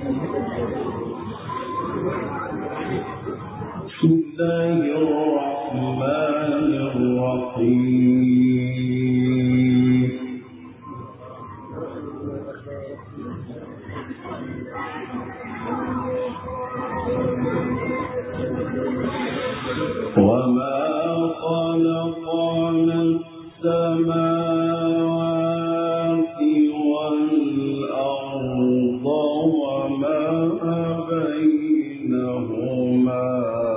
بسم الله الرحمن الرحيم وما خلقنا السماوات والأرض وما بينهما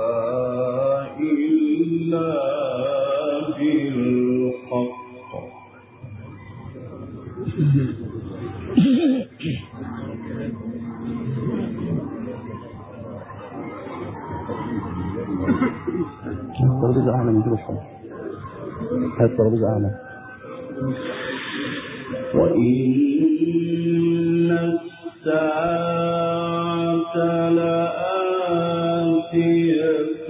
إلا بالحق الترابيزة أعلى من كده شوية. الترابيزة أعلى. وإن الساعة لآتية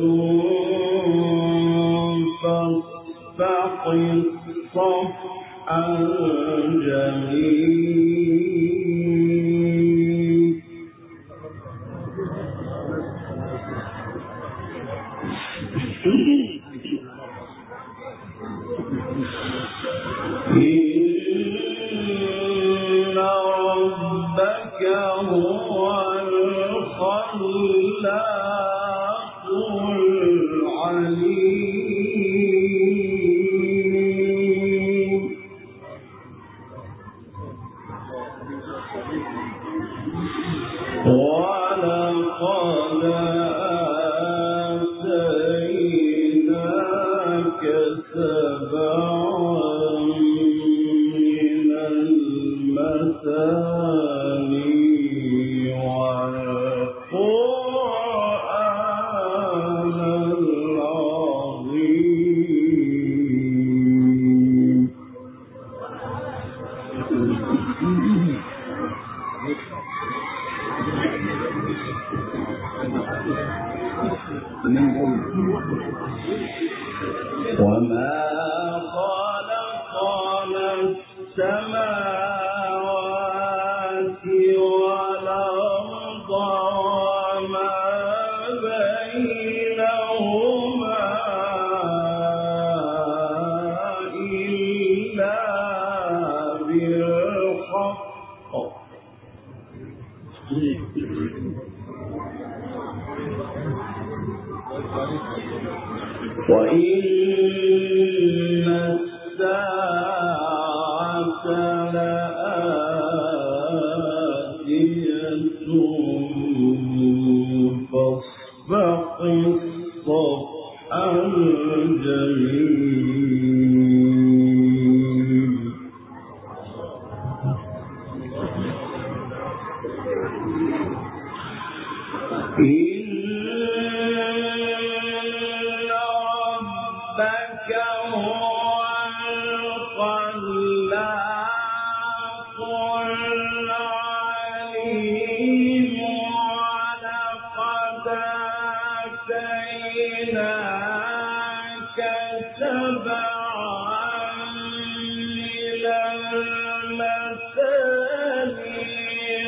فاصفح الصفح الجميل إن ربك هو الخلاق العليم ولقد آتيناك سبعا من المثاني والقرآن العظيم وما خلقنا السماوات والأرض وما بينهما إلا بالحق وإن الساعة لآتية فاصفح الصفح الجميل ربك هو الخلاق العليم ولقد آتيناك سبعا من المثاني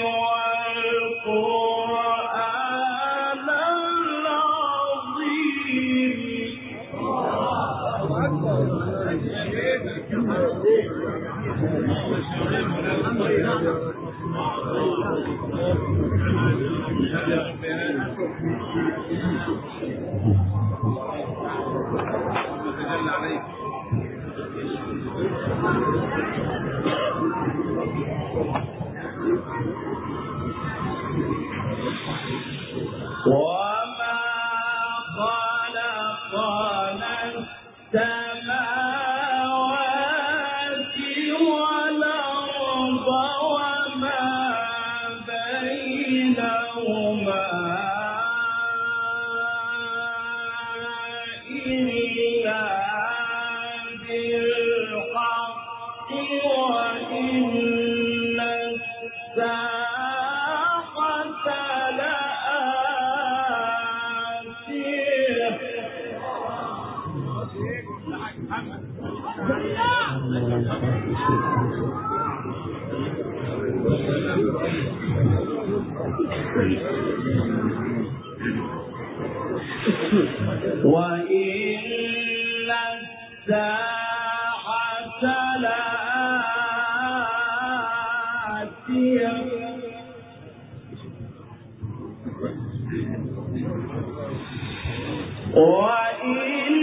والقرآن العظيم وما خلقنا السماوات والأرض وما بينهما إلا بالحق وإن الساعة لآتية وإن الساعة لآتية وإن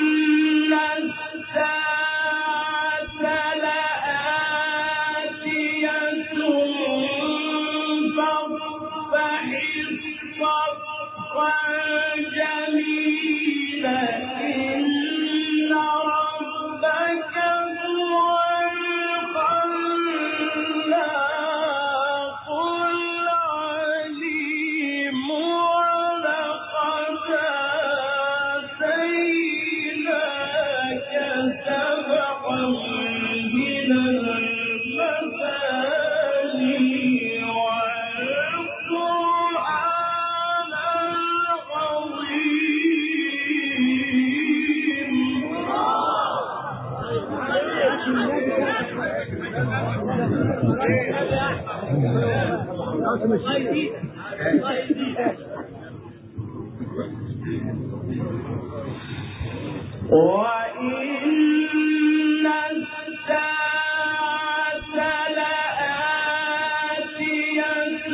الساعة لآتية فاصفح صفحا جميلا إن ربك هو الخلاق العليم ولقد آتيناك سبعا من المثاني والقرآن العظيم. وإن الساعة لآتية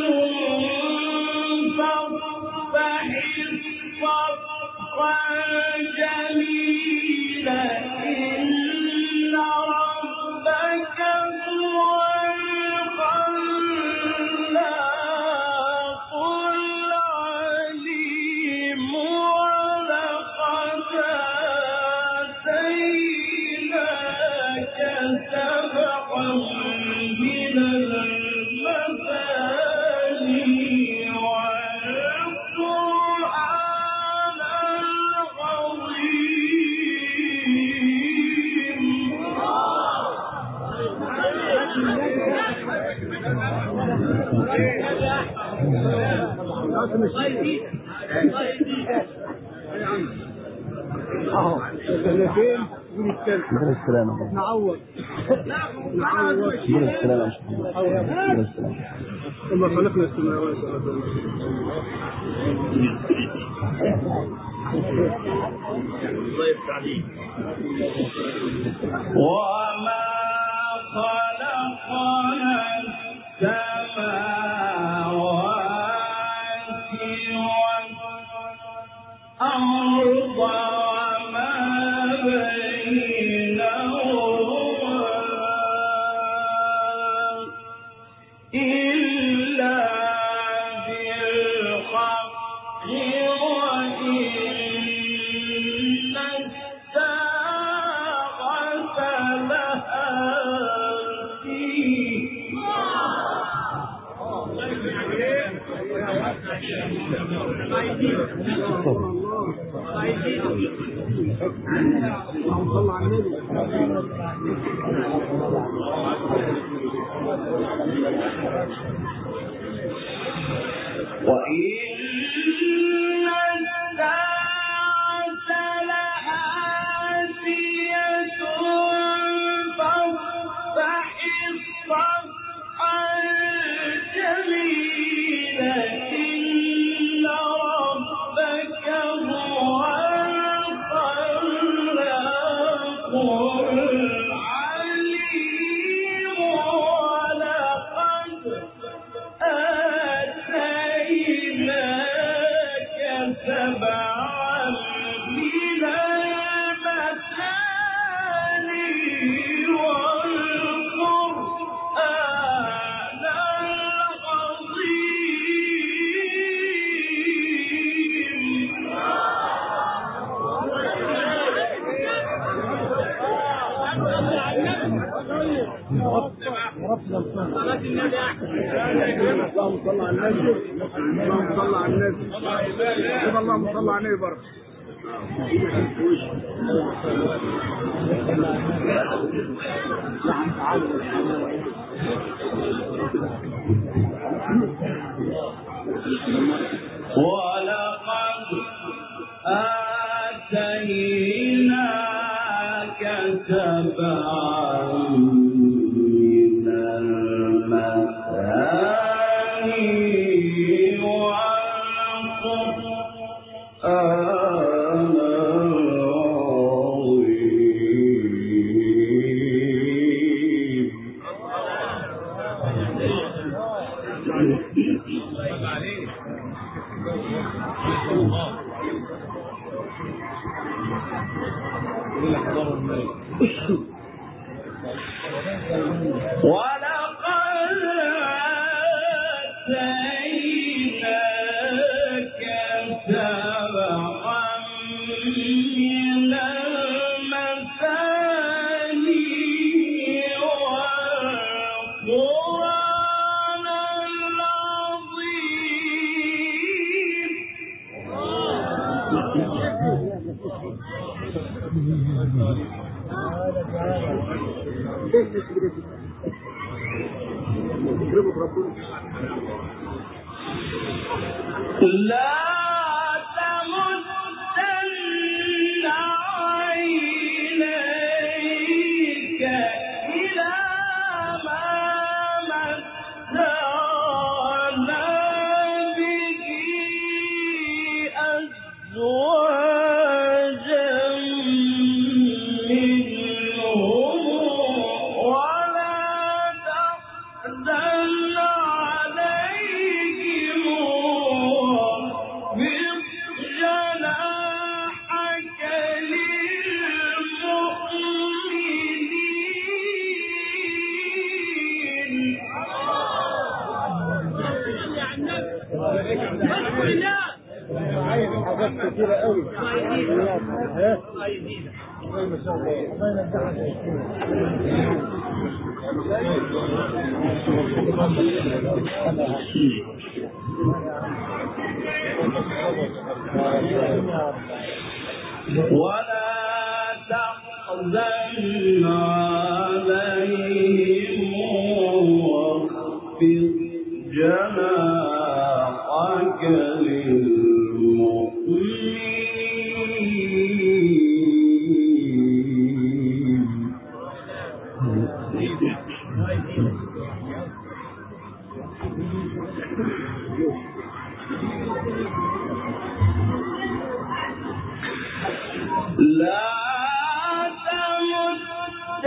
فاصفح صفحا جميلا إن ربك هو الخلاق العليم ولقد آتيناك سبعا من المثاني والقرآن العظيم. السلامة نعوض السلامة ثم خلقنا السماوات والأرض وما خلقنا السماوات والأرض وما بينهما إلا بالحق وإن الساعة اللهم صل على النبي اللهم صل على النبي اللهم صل على النبي برضه ولقد آتيناك سبعا من المثاني ولقد آتيناك سبعا من المثاني والقرآن لا تمدن عينيك إلى ما متعنا به أزواجا منهم ولا تحزن عليهم واخفض جناحك للمؤمنين. حاجات كتيرة قوي. ما شاء الله. ولا تحزن عليهم واخفض جناحك لا تمدن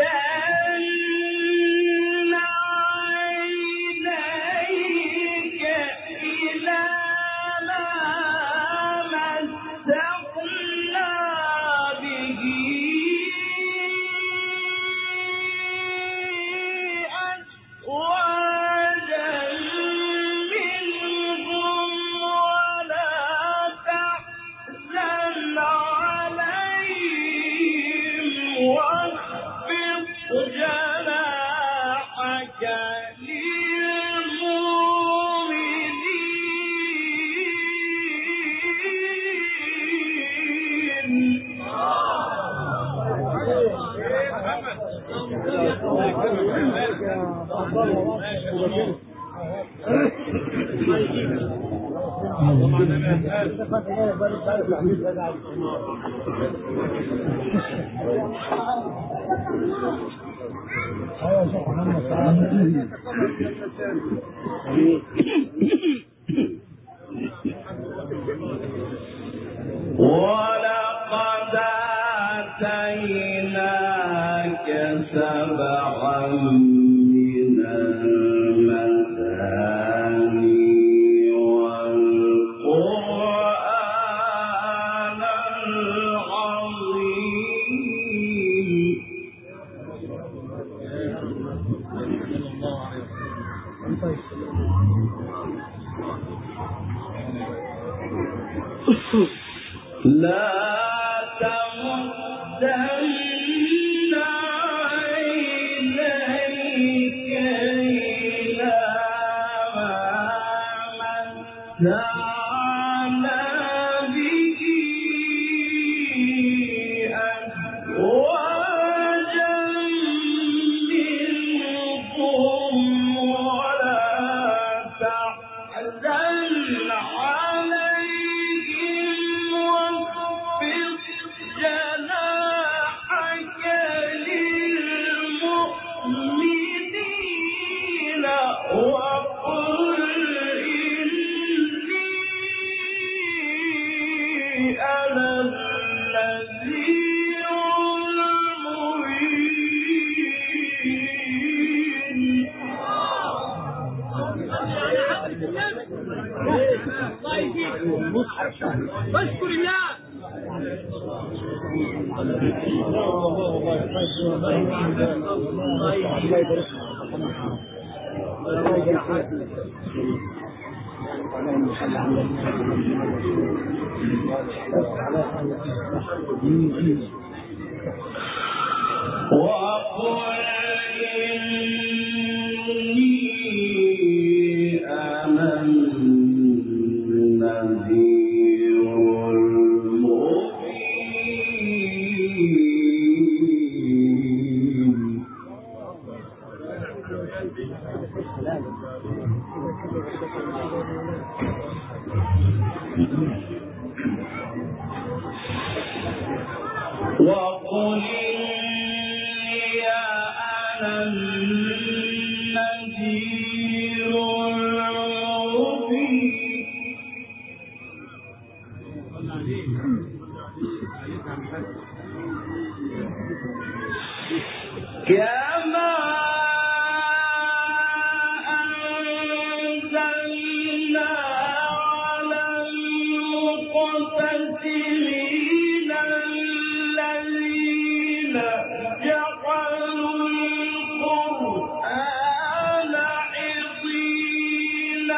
عينيك إلى ما متعنا به أزواجا منهم ولا تحزن عليهم واخفض جناحك للمؤمنين. ولقد آتيناك سبعا من المثاني والقرآن العظيم. لا تمدن عينيك إلى ما متعنا به أزواجا منهم ولا تحزن عليهم واخفض جناحك للمؤمنين وقل إني اشكر الله. وقل إني أنا النذير المبين. وقل إني أنا النذير المبين. كما أنزلنا على المقتسمين الذين جعلوا القرآن عضين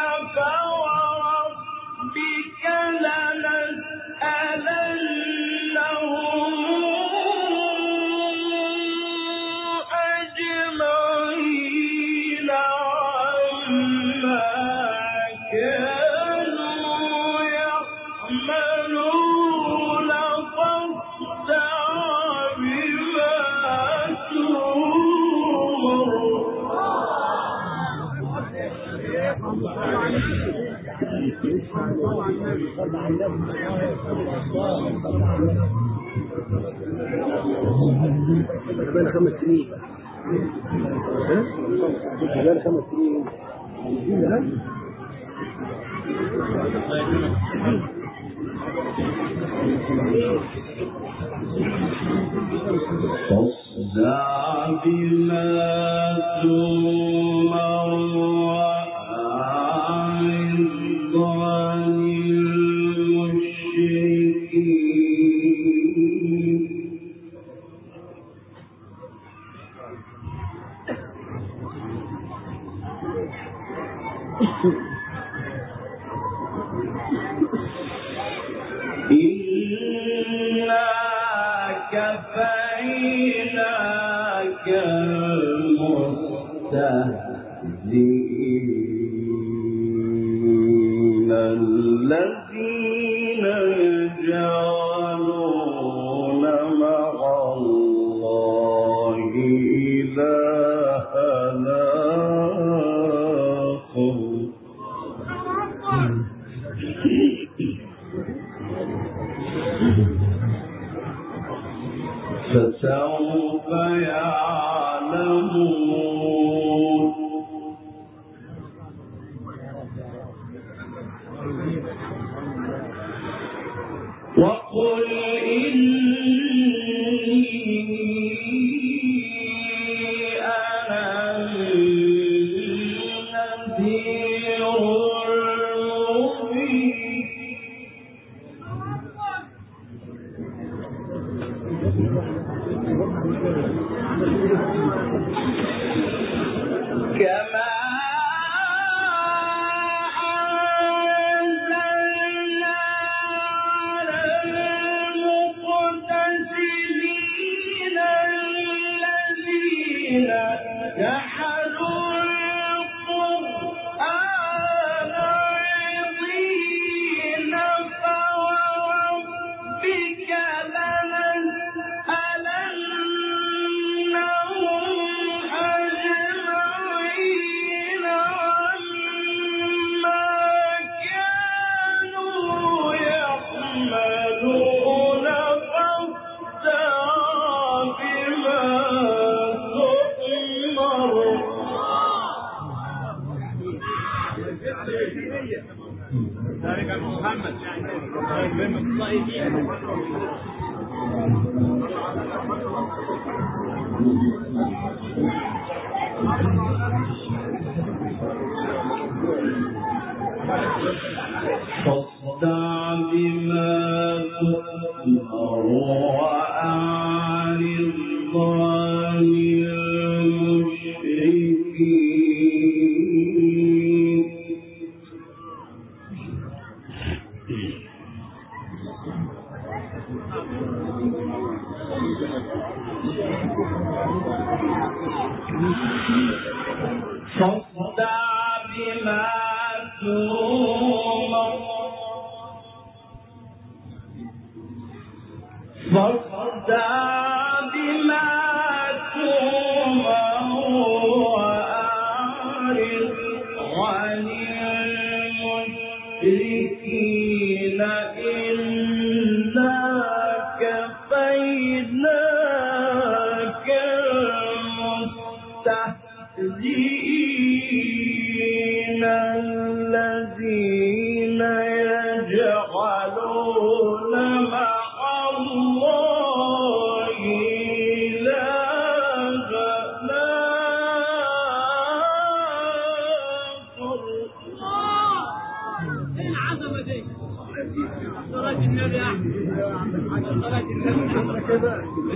فوربك لنسألنهم أجمعين عما كانوا يعملون فاصدع بما تؤمر. بين 5 سنين. بين 5 سنين. فاصدع بما تؤمر وأعرض عن المشركين. إنا كفيناك المستهزئين الذين يجعلون مع الله إلهًا آخر. فسوف يعلمون. وقل إني أنا النذير المبين. كما أنزلنا على المقتسمين الذين جحدوا القرآن عضين فوربك لنسألنهم أجمعين عما كانوا يعملون فاصدع بما تؤمر. ذلك محمد فاصدع فاصدع بما تؤمر وأعرض عن المشركين فاصدع بما تؤمر وأعرض عن المشركين إنا كفيناك المستهزئين الذين يجعلون مع الله إلهنا آخر. العظمة دي صلاة النبي أحمد صلاة النبي كذا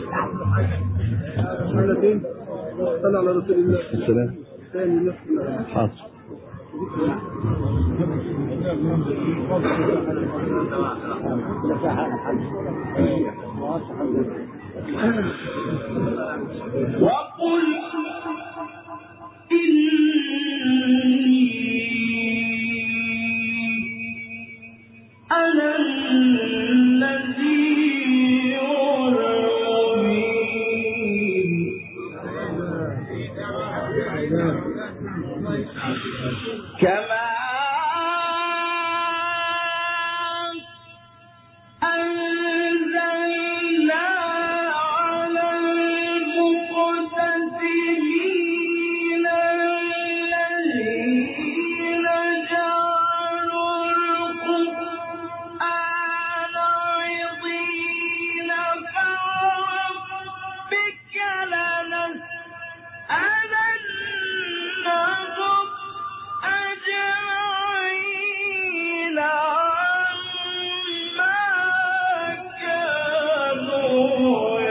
حالتين صلى على رسول الله السلام ثاني نفس حاضر. وقل إني أنا النذير المبين كما أنزلنا على المقتسمين الذين جعلوا القرآن عضين فربك لنسألنهم أجمعين عما كانوا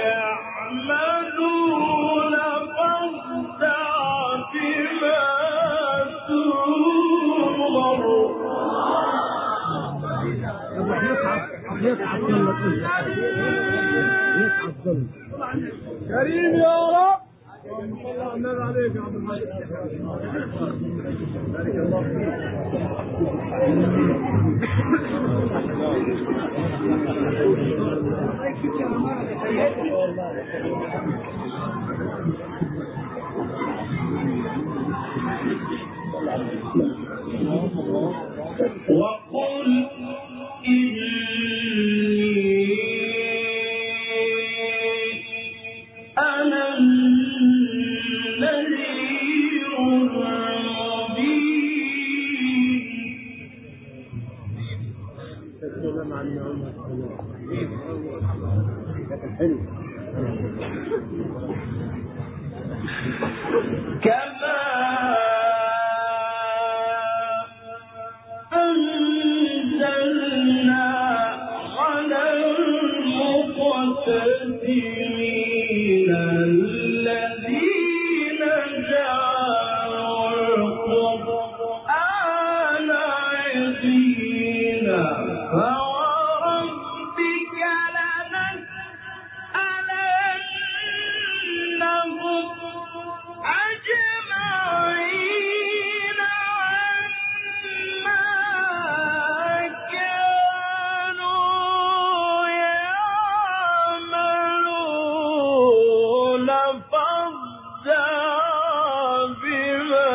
يعملون فاصدع بما تؤمر كريم يا رب صلى النبي عليك يا عبد الملك بارك الله وقل إني أنا النذير المبين كما أنزلنا على المقتسمين الذين جعلوا القرآن عضين فوربك لنسألنهم أجمعين عما كانوا يعملون فاصدع بما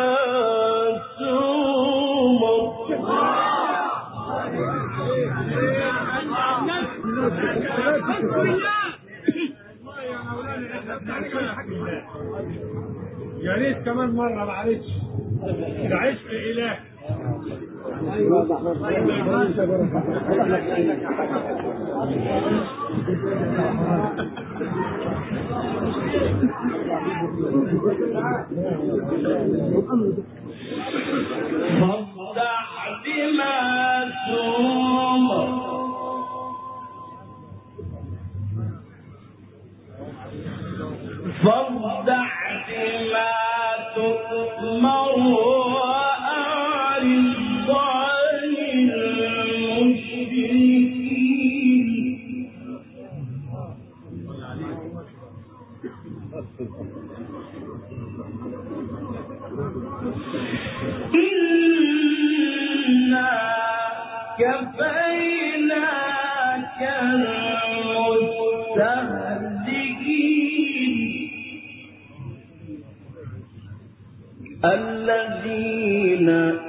يا ريت كمان مرة معلش العشق إله فاصدع بما تؤمر كفيناك المستهزئين الذين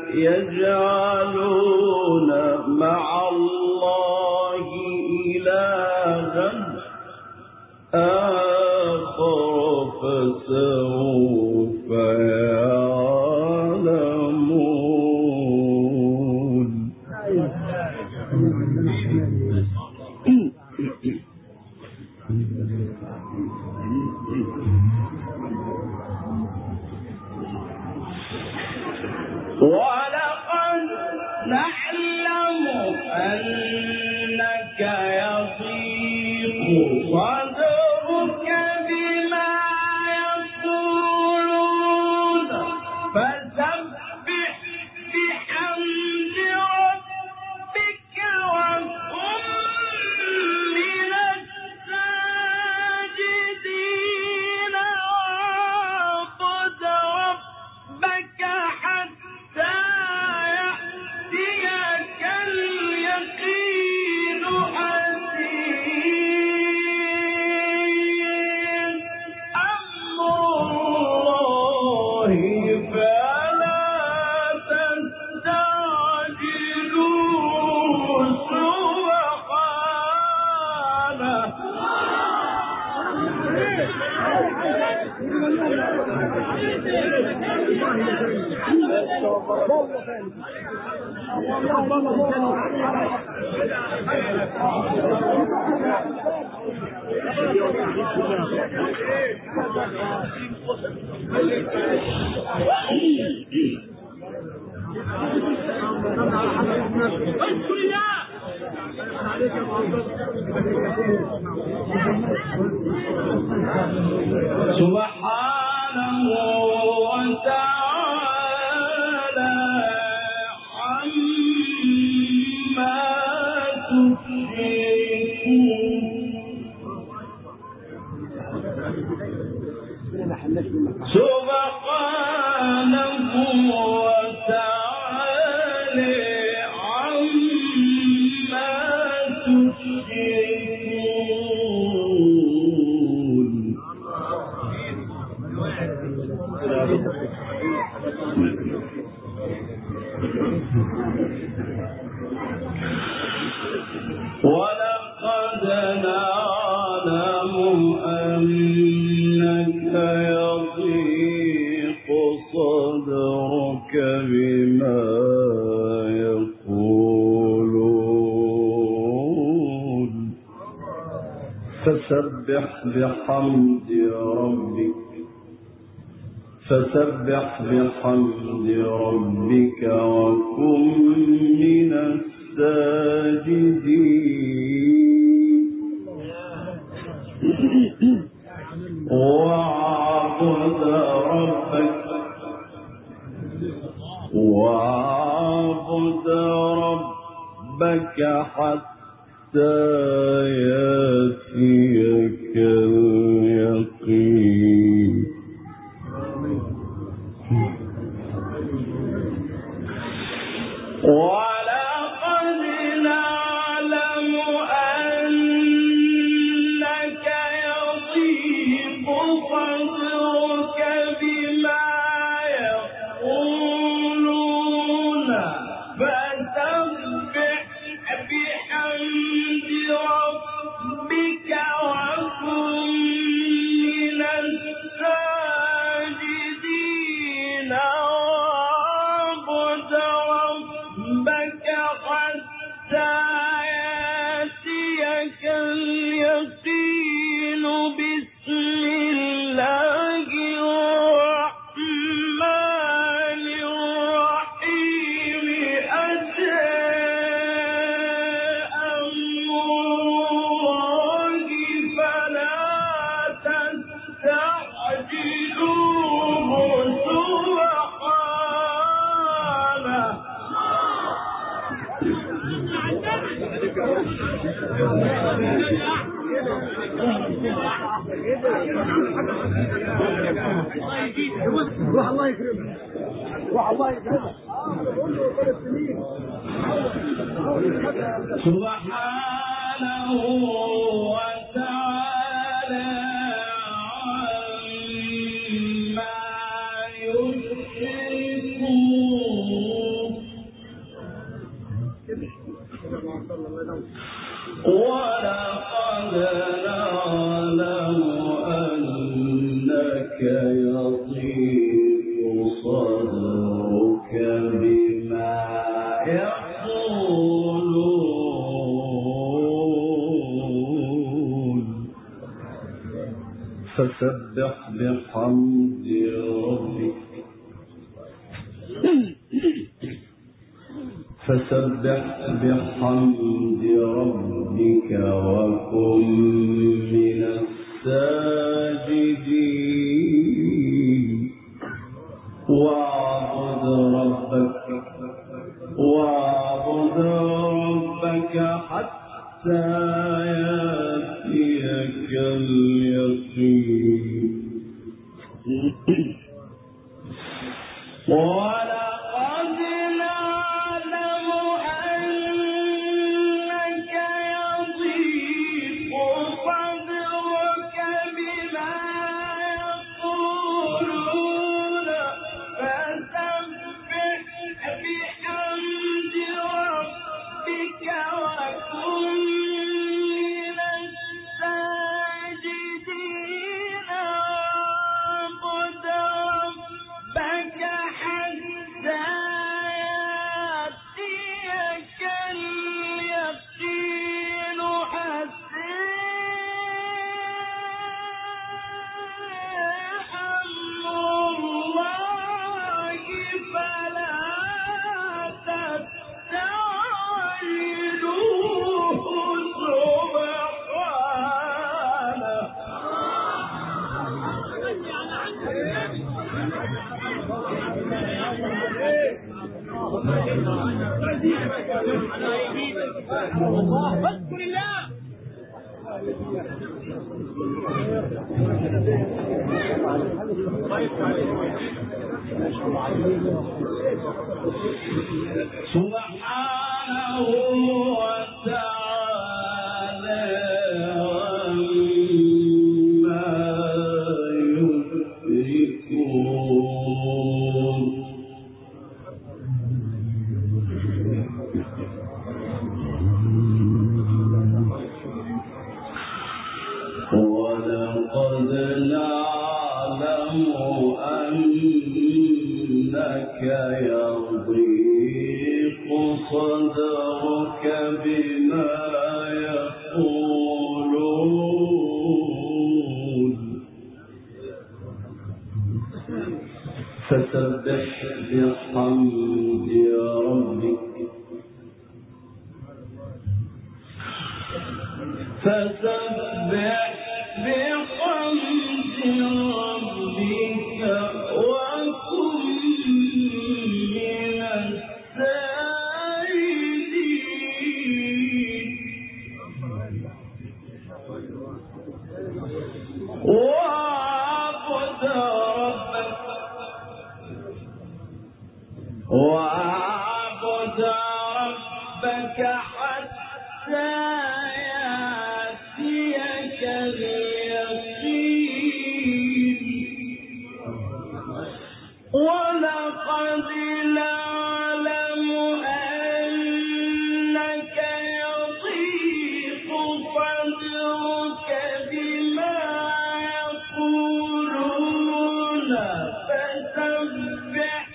يجعلون مع الله إلها آخر فسوف يعلمون ولقد نعلم أنك يضيق صدرك بما يقولون فسبح بحمد ربك وكن من الساجدين واعبد ربك حتى يأتيك اليقين حسين أمر الله فلا تستعجلوه سبحانه وتعالى عما تشركون سبحانه وتعالى عما تشركون ولقد نعلم أنك يضيق صدرك بما يقولون فسبح بحمد ربك وكن من الساجدين واعبد ربك حتى يأتيك اليقين ولقد نعلم أنك يضيق صدرك بما يقولون فسبح بحمد ربك وكن من الساجدين واعبد ربك حتى يأتيك اليقين بسم الله الرحمن الرحيم أتى أمر الله فلا تستعجلوه سبحانه روح الله يكرمك روح الله يكرمك سبحانه وتعالى عما يشركون ولقد نعلم أنك يضيق صدرك بما يقولون فسبح بحمد ربك وكن من الساجدين واعبد ربك حتى يأتيك اليقين ولقد نعلم أنك يضيق صدرك بما يقولون فسبح بحمد ربك وكن من الساجدين واعبد ربك حتى يأتيك اليقين أمر الله فلا تستعجلوه سبحانه وتعالى عما يشركون ولقد نعلم أنك يضيق صدرك بما يقولون فسبح بحمد ربك وكن من الساجدين واعبد ربك حتى يأتيك اليقين ولقد نعلم أنك يضيق صدرك بما يقولون فسبح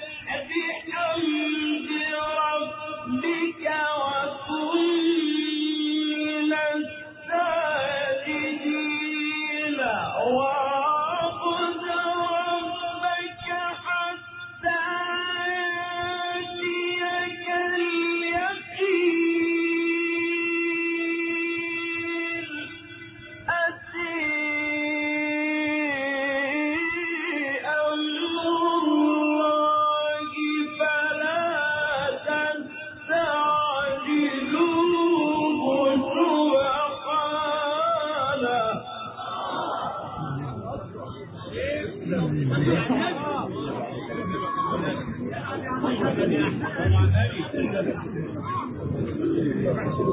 بحمد ربك وكن من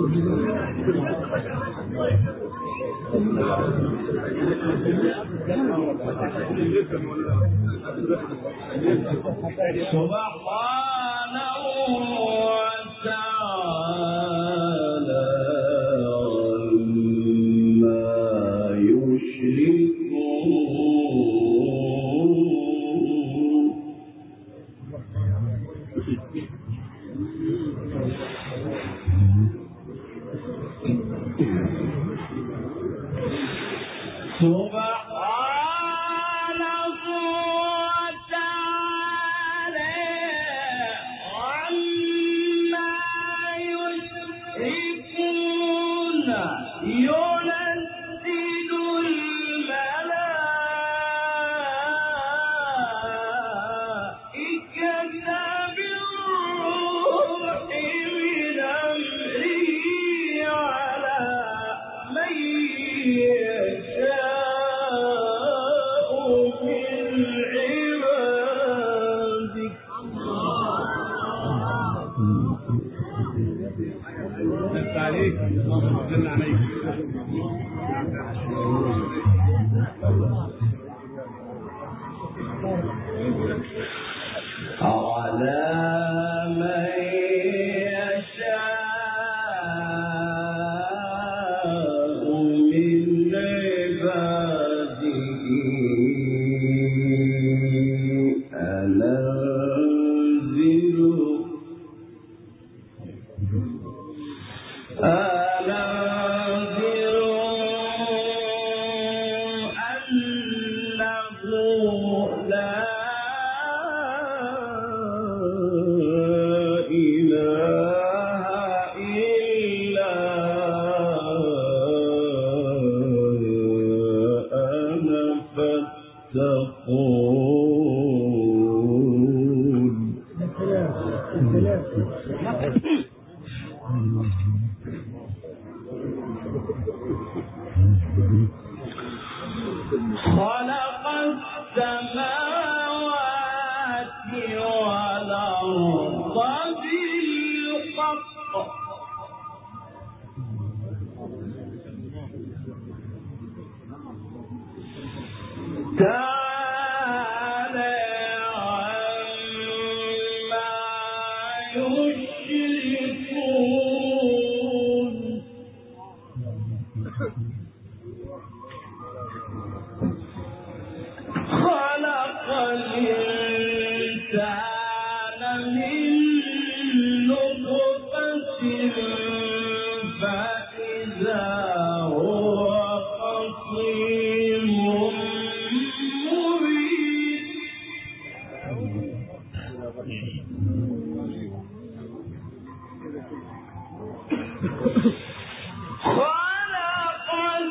سبحانه وتعالى عما يشركون. سبحانه وتعالى عما يشركون. ينزل الملائكة بالروح من أمره على من يشاء من عباده. عليك اللهم صل عليك. على من يشاء من عباده أننذر أنه لا إله إلا أنا فاتقون. خلق السماوات والأرض بالحق تعالى عما يشركون. خلق الإنسان من نطفة فإذا هو خصيم مبين. خلق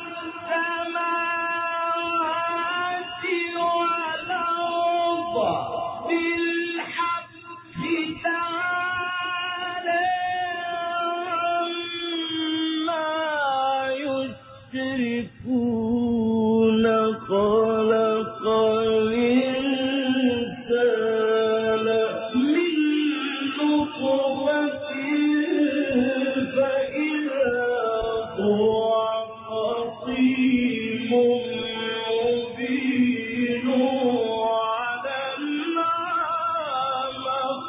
السماوات والأرض بالحق تعالى عما يشركون. خلق الإنسان من نطفة فإذا هو خصيم مبين. وعلى النعم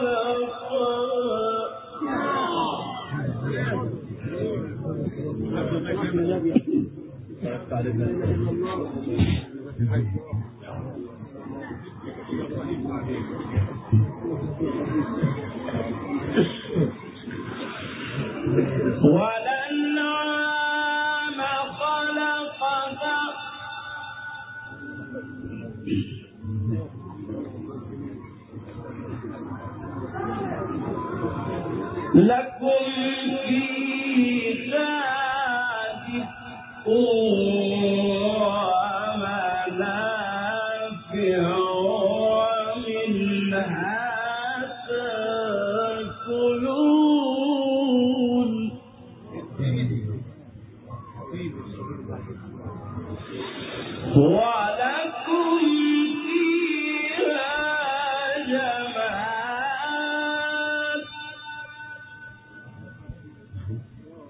والأنعام خلقها لكم فيها دفء ومنافع ومنها تأكلون. ولكم فيها جمال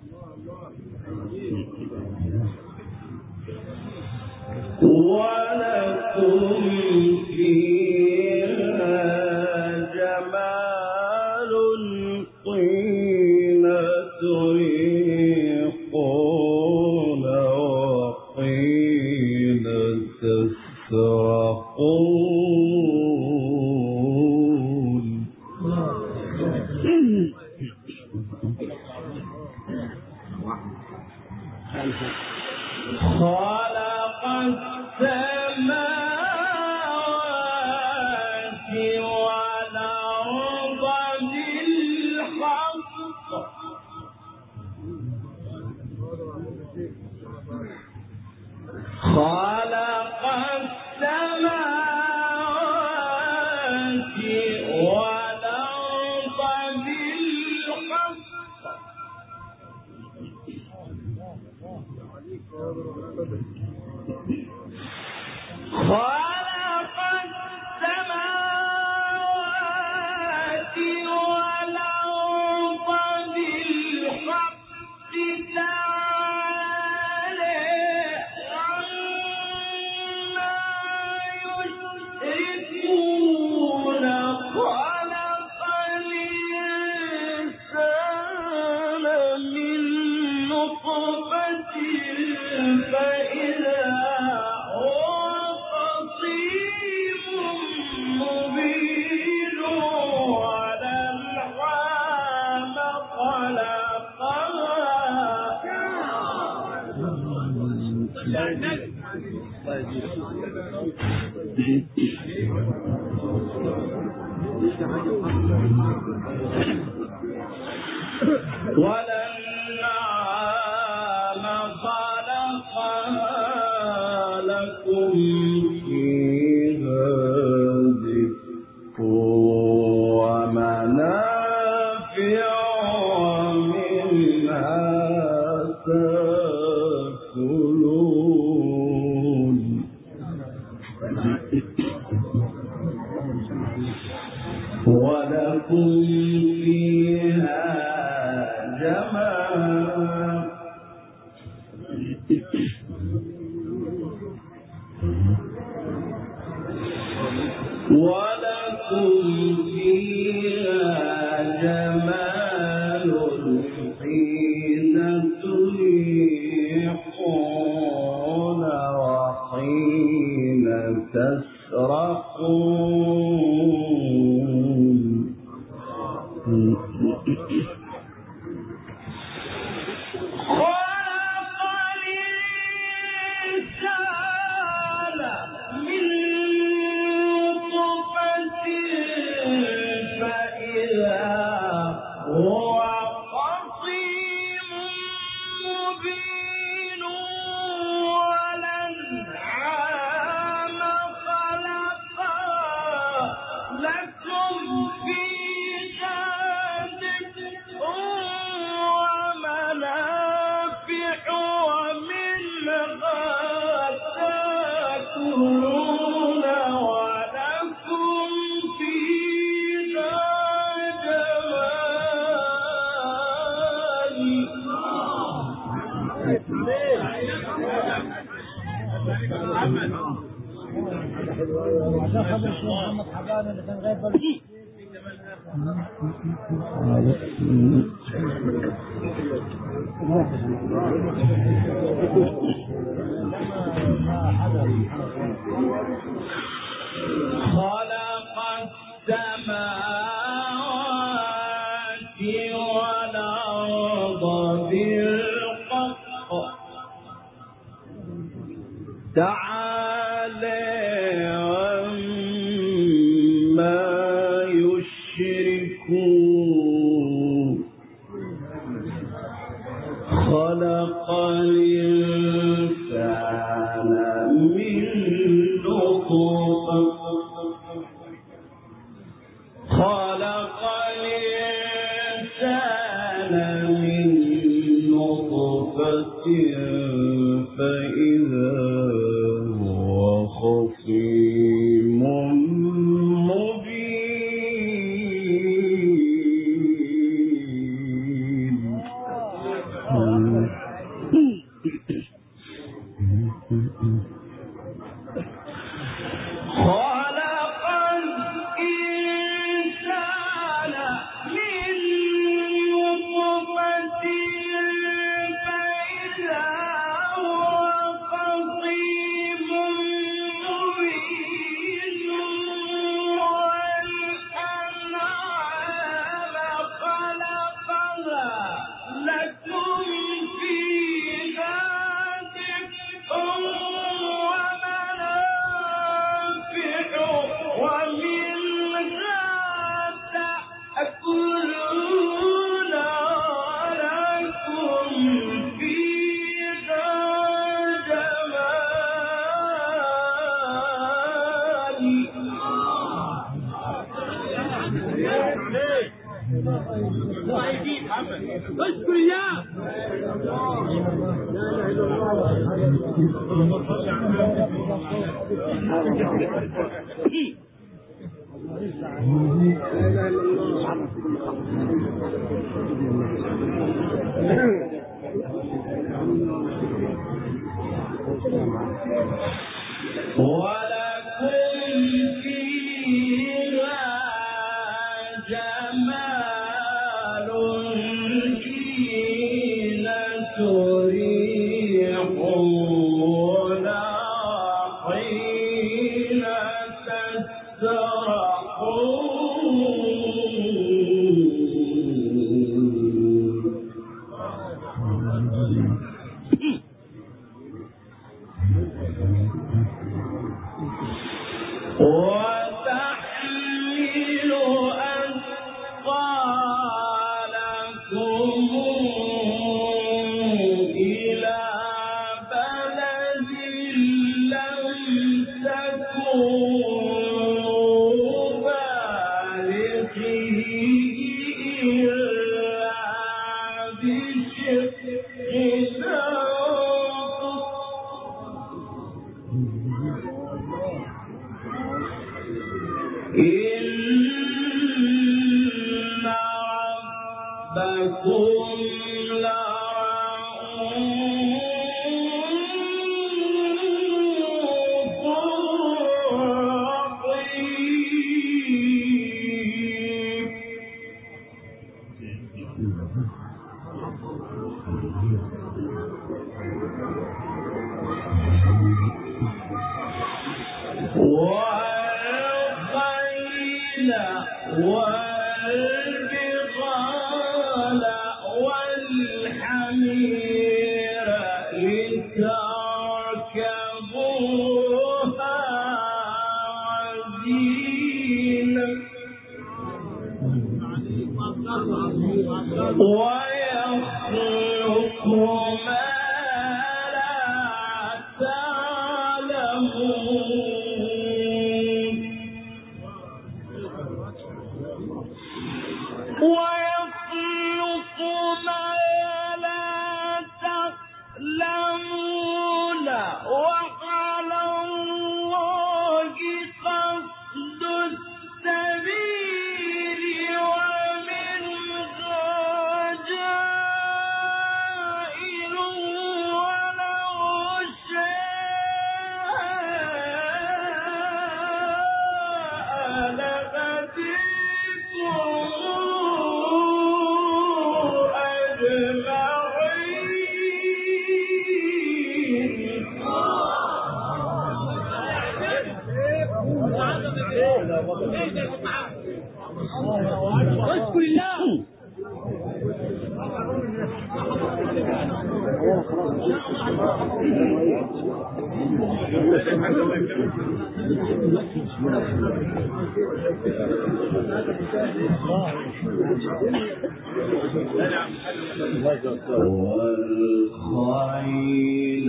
والخيل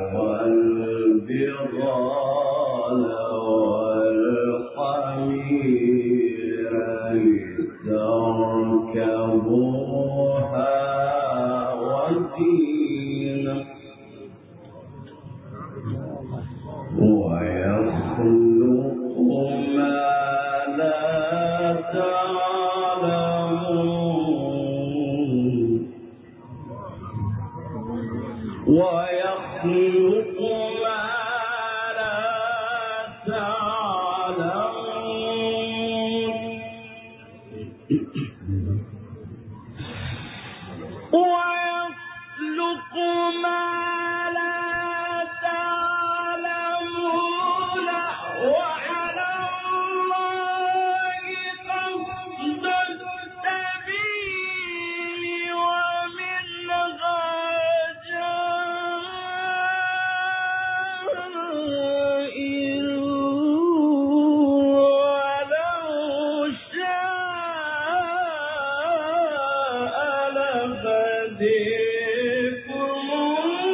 والبغال والحمير لتركبوها وزينة ويخلق ما لا تعلمون ويخلق ما لا تعلمون ويخلق ما لا تعلمون وعلى الله قصد السبيل ومنها جائر ولو شاء لهديكم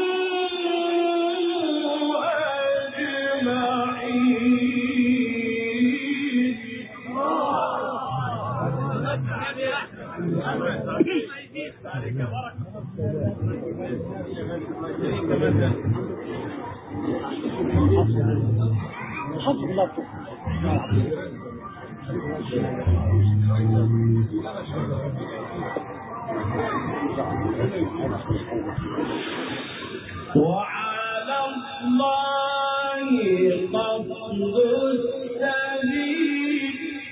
وعلى الله قصد السبيل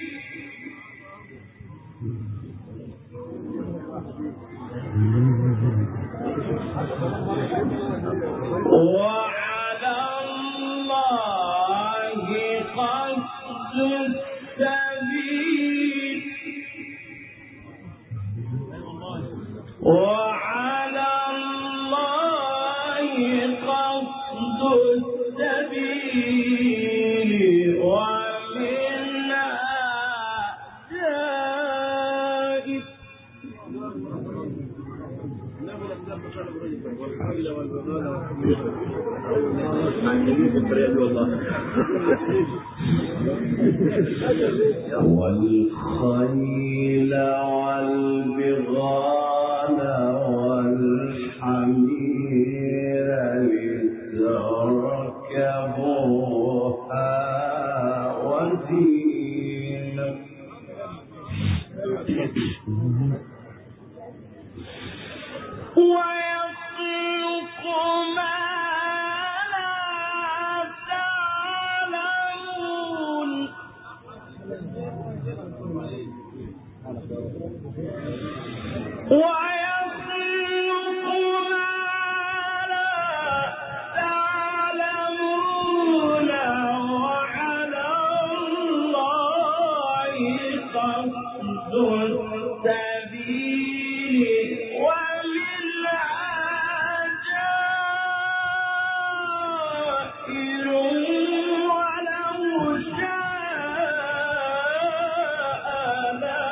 وعلى الله قصد السبيل وعلى الله قصد السبيل ومنها جائز والخيل والبغال والحمير لتركبوها وزينة ويخلق ما لا تعلمون ويخلق ما لا تعلمون وعلى الله قصد السبيل ومنها جائر ولو شاء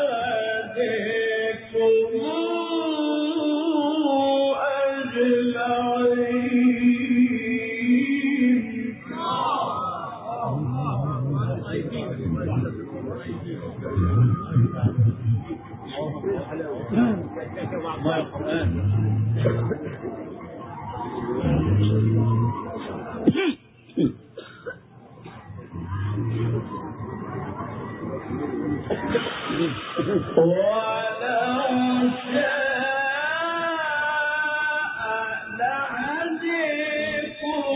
لهديكم ولو شاء لهديكم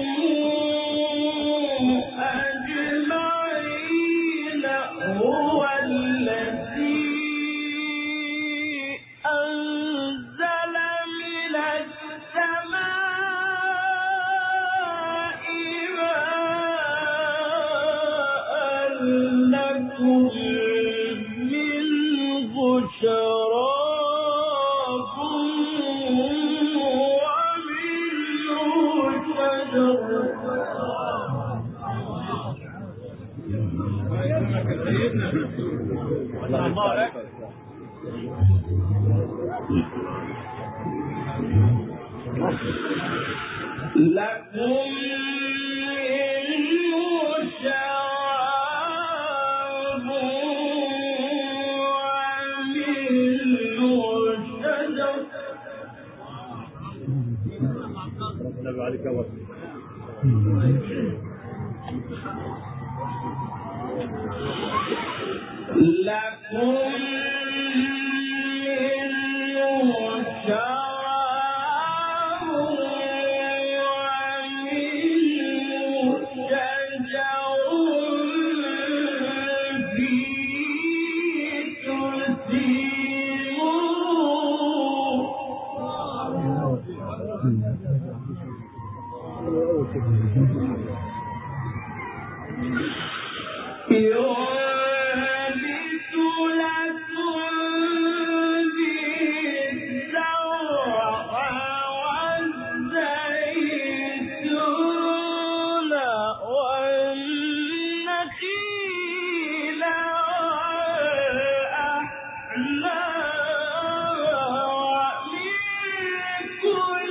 أجمعين هو الذي أنزل من السماء ماء لكم منه شراب ومنه شجر لكم منه شراب ومنه شجر لكم منه شراب ومنه شجر فيه تثمرون ينبت لكم به الزرع والزيتون والنخيل والأعناب من كل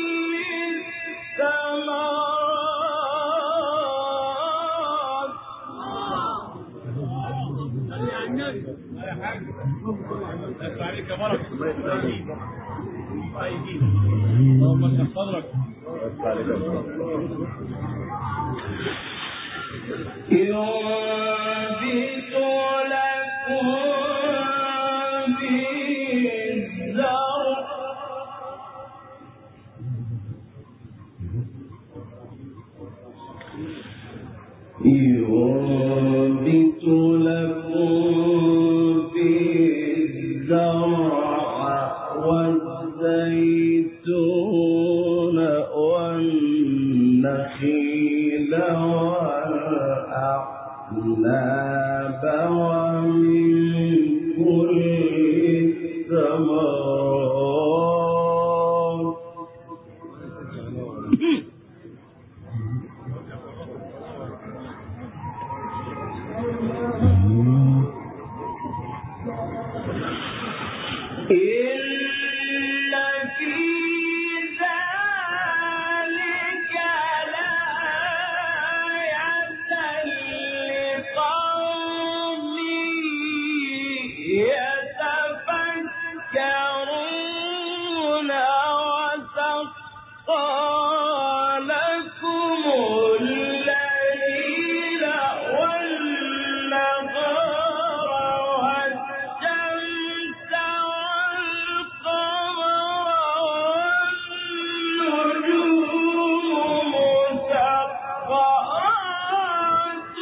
الثمرات اللهم اشرح صدرك. ينبت لكم بالزرع ينبت لكم بالزرع والزيتون والنخيل والأعناب ومن كل الثمرات إن في ذلك لآية لقوم يتفكرون وسخر لكم الليل والنهار والشمس والقمر والنجوم مسخرات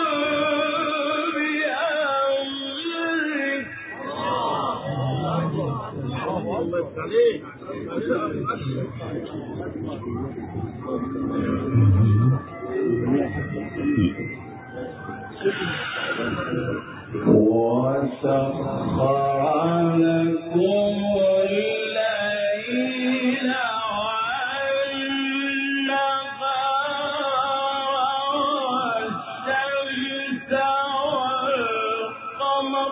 وسخر لكم الليل والنهار والشمس والقمر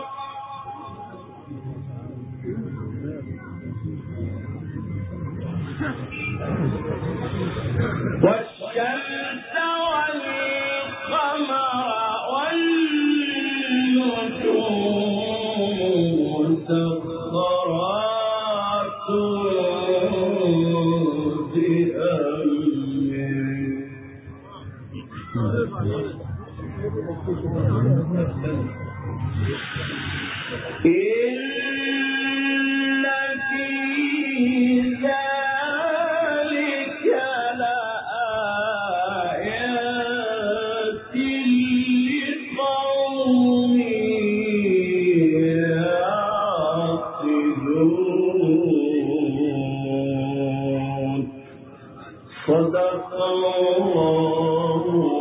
والشمس والقمر والنجوم مسخرات بأمره إن في ذلك لآيات لقوم يعقلون صدق الله